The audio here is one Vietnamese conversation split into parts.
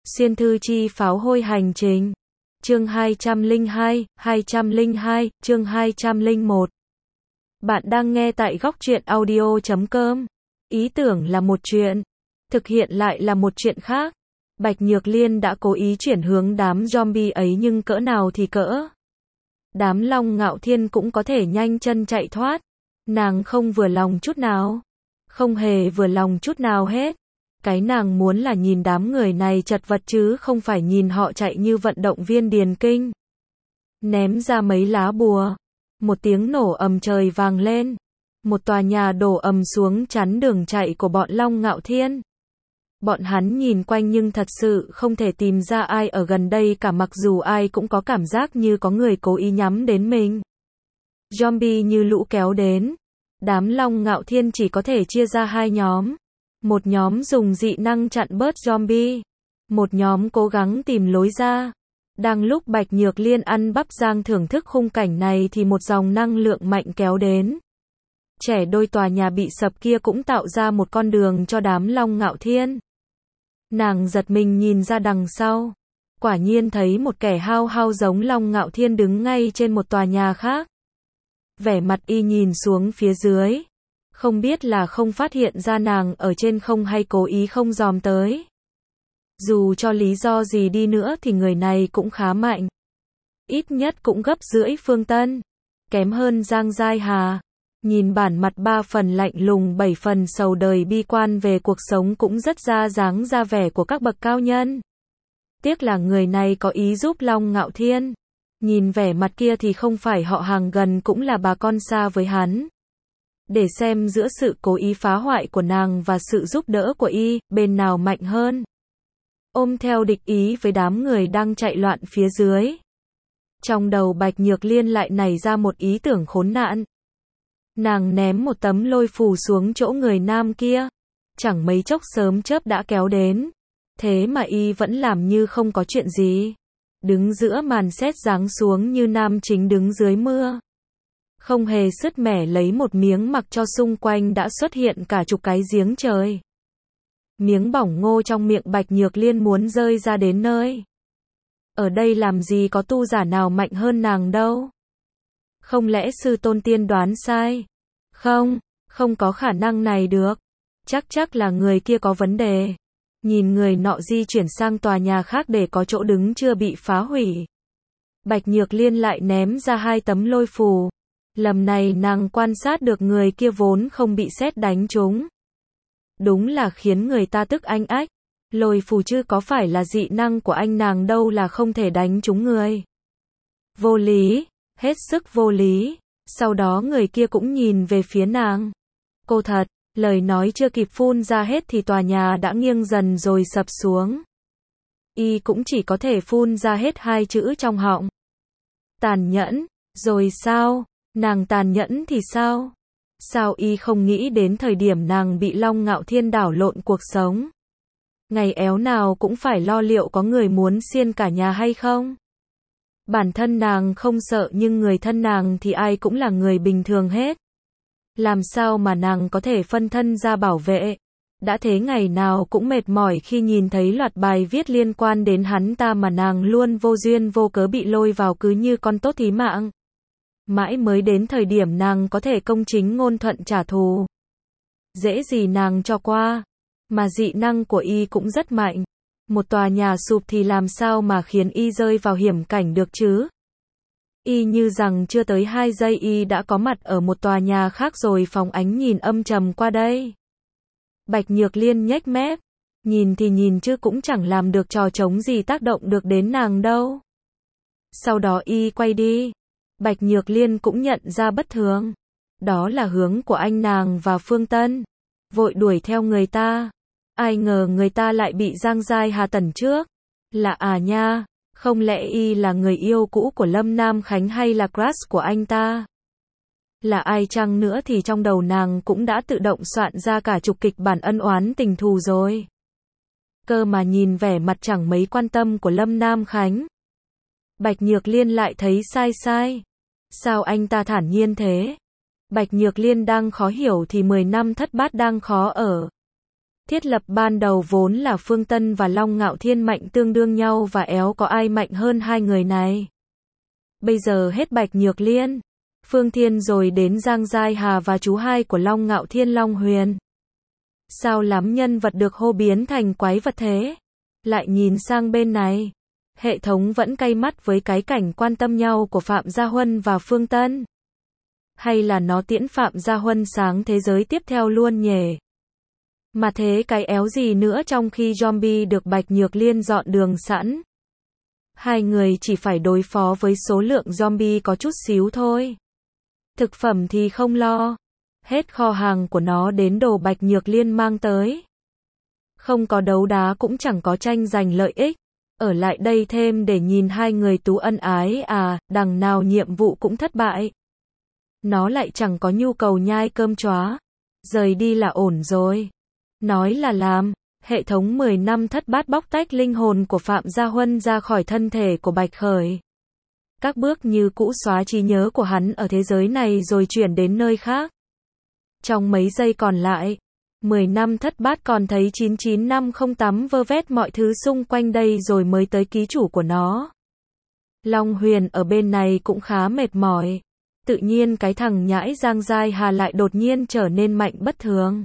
Xuyên thư chi pháo hôi hành trình. Chương 202, chương 201. Bạn đang nghe tại góc truyện audio.com. Ý tưởng là một chuyện, thực hiện lại là một chuyện khác. Bạch Nhược Liên đã cố ý chuyển hướng đám zombie ấy nhưng cỡ nào thì cỡ. Đám Long Ngạo Thiên cũng có thể nhanh chân chạy thoát. Nàng không vừa lòng chút nào. Không hề vừa lòng chút nào hết. Cái nàng muốn là nhìn đám người này chật vật chứ không phải nhìn họ chạy như vận động viên điền kinh. Ném ra mấy lá bùa. Một tiếng nổ ầm trời vang lên. Một tòa nhà đổ ầm xuống chắn đường chạy của bọn Long Ngạo Thiên. Bọn hắn nhìn quanh nhưng thật sự không thể tìm ra ai ở gần đây cả, mặc dù ai cũng có cảm giác như có người cố ý nhắm đến mình. Zombie như lũ kéo đến. Đám Long Ngạo Thiên chỉ có thể chia ra hai nhóm. Một nhóm dùng dị năng chặn bớt zombie. Một nhóm cố gắng tìm lối ra. Đang lúc Bạch Nhược Liên ăn bắp rang thưởng thức khung cảnh này thì một dòng năng lượng mạnh kéo đến. Trẻ đôi tòa nhà bị sập kia cũng tạo ra một con đường cho đám Long Ngạo Thiên. Nàng giật mình nhìn ra đằng sau. Quả nhiên thấy một kẻ hao hao giống Long Ngạo Thiên đứng ngay trên một tòa nhà khác. Vẻ mặt y nhìn xuống phía dưới. Không biết là không phát hiện ra nàng ở trên không hay cố ý không dòm tới. Dù cho lý do gì đi nữa thì người này cũng khá mạnh. Ít nhất cũng gấp rưỡi Phương Tân. Kém hơn Giang Giai Hà. Nhìn bản mặt 3 phần lạnh lùng 7 phần sầu đời bi quan về cuộc sống cũng rất ra dáng ra vẻ của các bậc cao nhân. Tiếc là người này có ý giúp Long Ngạo Thiên. Nhìn vẻ mặt kia thì không phải họ hàng gần cũng là bà con xa với hắn. Để xem giữa sự cố ý phá hoại của nàng và sự giúp đỡ của y, bên nào mạnh hơn. Ôm theo địch ý với đám người đang chạy loạn phía dưới. Trong đầu Bạch Nhược Liên lại nảy ra một ý tưởng khốn nạn. Nàng ném một tấm lôi phù xuống chỗ người nam kia. Chẳng mấy chốc sớm chớp đã kéo đến. Thế mà y vẫn làm như không có chuyện gì. Đứng giữa màn sét giáng xuống như nam chính đứng dưới mưa. Không hề sứt mẻ lấy một miếng mặc cho xung quanh đã xuất hiện cả chục cái giếng trời. Miếng bỏng ngô trong miệng Bạch Nhược Liên muốn rơi ra đến nơi. Ở đây làm gì có tu giả nào mạnh hơn nàng đâu. Không lẽ sư tôn tiên đoán sai? Không có khả năng này được. Chắc là người kia có vấn đề. Nhìn người nọ di chuyển sang tòa nhà khác để có chỗ đứng chưa bị phá hủy. Bạch Nhược Liên lại ném ra 2 tấm lôi phù. Lần này nàng quan sát được người kia vốn không bị sét đánh trúng. Đúng là khiến người ta tức anh ách. Lôi phù chứ có phải là dị năng của anh nàng đâu là không thể đánh trúng người. Vô lý, hết sức vô lý. Sau đó người kia cũng nhìn về phía nàng. Cô thật, lời nói chưa kịp phun ra hết thì tòa nhà đã nghiêng dần rồi sập xuống. Y cũng chỉ có thể phun ra hết 2 chữ trong họng. Tàn nhẫn, rồi sao? Nàng tàn nhẫn thì sao? Sao y không nghĩ đến thời điểm nàng bị Long Ngạo Thiên đảo lộn cuộc sống? Ngày éo nào cũng phải lo liệu có người muốn xiên cả nhà hay không? Bản thân nàng không sợ nhưng người thân nàng thì ai cũng là người bình thường hết. Làm sao mà nàng có thể phân thân ra bảo vệ? Đã thế ngày nào cũng mệt mỏi khi nhìn thấy loạt bài viết liên quan đến hắn ta mà nàng luôn vô duyên vô cớ bị lôi vào cứ như con tốt thí mạng. Mãi mới đến thời điểm nàng có thể công chính ngôn thuận trả thù. Dễ gì nàng cho qua. Mà dị năng của y cũng rất mạnh. Một tòa nhà sụp thì làm sao mà khiến y rơi vào hiểm cảnh được chứ? Y như rằng chưa tới 2 giây y đã có mặt ở một tòa nhà khác rồi phóng ánh nhìn âm trầm qua đây. Bạch Nhược Liên nhếch mép. Nhìn thì nhìn chứ cũng chẳng làm được trò trống gì tác động được đến nàng đâu. Sau đó y quay đi. Bạch Nhược Liên cũng nhận ra bất thường. Đó là hướng của anh nàng và Phương Tân. Vội đuổi theo người ta. Ai ngờ người ta lại bị Giang Giai Hà tẩn trước. Là à nha, không lẽ y là người yêu cũ của Lâm Nam Khánh hay là crush của anh ta? Là ai chăng nữa thì trong đầu nàng cũng đã tự động soạn ra cả chục kịch bản ân oán tình thù rồi. Cơ mà nhìn vẻ mặt chẳng mấy quan tâm của Lâm Nam Khánh. Bạch Nhược Liên lại thấy sai. Sao anh ta thản nhiên thế? Bạch Nhược Liên đang khó hiểu thì 10 năm thất bát đang khó ở. Thiết lập ban đầu vốn là Phương Tân và Long Ngạo Thiên mạnh tương đương nhau và éo có ai mạnh hơn hai người này. Bây giờ hết Bạch Nhược Liên, Phương Thiên rồi đến Giang Giai Hà và chú hai của Long Ngạo Thiên Long Huyền. Sao lắm nhân vật được hô biến thành quái vật thế? Lại nhìn sang bên này, hệ thống vẫn cay mắt với cái cảnh quan tâm nhau của Phạm Gia Huân và Phương Tân. Hay là nó tiễn Phạm Gia Huân sáng thế giới tiếp theo luôn nhỉ? Mà thế cái éo gì nữa trong khi zombie được Bạch Nhược Liên dọn đường sẵn. Hai người chỉ phải đối phó với số lượng zombie có chút xíu thôi. Thực phẩm thì không lo. Hết kho hàng của nó đến đồ Bạch Nhược Liên mang tới. Không có đấu đá cũng chẳng có tranh giành lợi ích. Ở lại đây thêm để nhìn hai người tú ân ái à, đằng nào nhiệm vụ cũng thất bại. Nó lại chẳng có nhu cầu nhai cơm chóa. Rời đi là ổn rồi. Nói là làm, hệ thống 10 năm thất bát bóc tách linh hồn của Phạm Gia Huân ra khỏi thân thể của Bạch Khởi. Các bước như cũ xóa trí nhớ của hắn ở thế giới này rồi chuyển đến nơi khác. Trong mấy giây còn lại, 10 năm thất bát còn thấy 99508 vơ vét mọi thứ xung quanh đây rồi mới tới ký chủ của nó. Long Huyền ở bên này cũng khá mệt mỏi. Tự nhiên cái thằng nhãi Giang Giai Hà lại đột nhiên trở nên mạnh bất thường.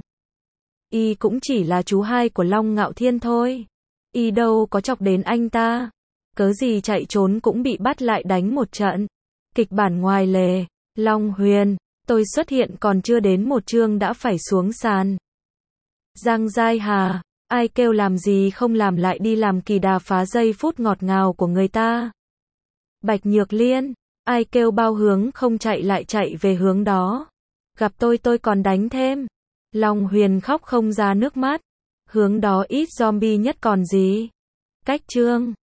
Y cũng chỉ là chú hai của Long Ngạo Thiên thôi. Y đâu có chọc đến anh ta. Cớ gì chạy trốn cũng bị bắt lại đánh một trận. Kịch bản ngoài lề. Long Huyền, tôi xuất hiện còn chưa đến một chương đã phải xuống sàn. Giang Giai Hà, ai kêu làm gì không làm lại đi làm kỳ đà phá giây phút ngọt ngào của người ta. Bạch Nhược Liên, ai kêu bao hướng không chạy lại chạy về hướng đó. Gặp tôi còn đánh thêm. Long Huyền khóc không ra nước mắt. Hướng đó ít zombie nhất còn gì. Cách chương